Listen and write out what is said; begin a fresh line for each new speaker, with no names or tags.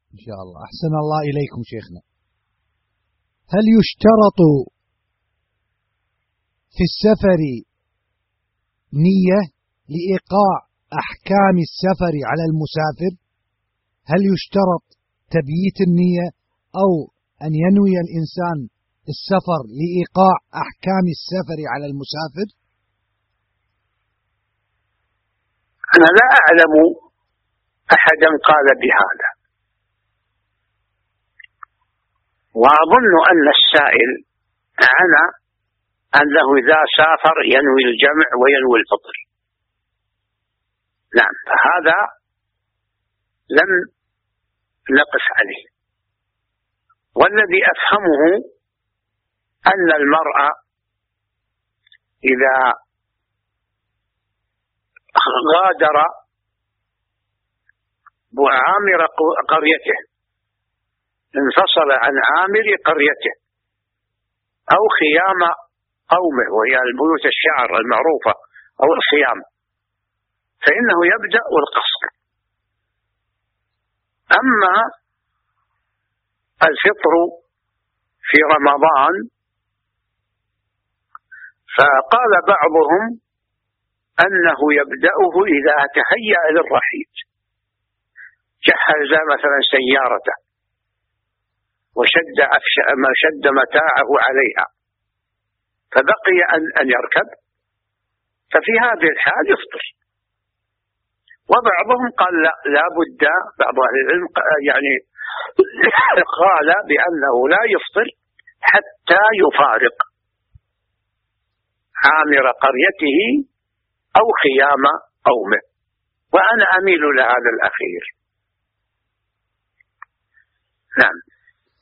إن شاء الله. أحسن الله إليكم شيخنا. هل يشترط في السفر نية لإيقاع أحكام السفر على المسافر؟ هل يشترط تبييت النية أو أن ينوي الإنسان السفر لإيقاع أحكام السفر على المسافر؟
أنا لا أعلم أحدا قال بهذا، وأظن أن السائل عنى أنه إذا سافر ينوي الجمع وينوي الفطر. نعم، فهذا لم نقف عليه. والذي أفهمه أن المرء إذا غادر عامر قريته، انفصل عن عامر قريته أو خيام قومه وهي البيوت الشعر المعروفة أو الخيام، فإنه يبدأ القصر. أما الفطر في رمضان فقال بعضهم أنه يبدأه إذا تهيأ للرحيل، جهز مثلا سيارته وشد متاعه عليها فبقي أن يركب، ففي هذه الحال يفطر. وبعضهم قال لا بد، بعض أهل العلم يعني قال بأنه لا يفطر حتى يفارق عامر قريته أو خيام قومه، وأنا أميل لهذا الأخير. نعم.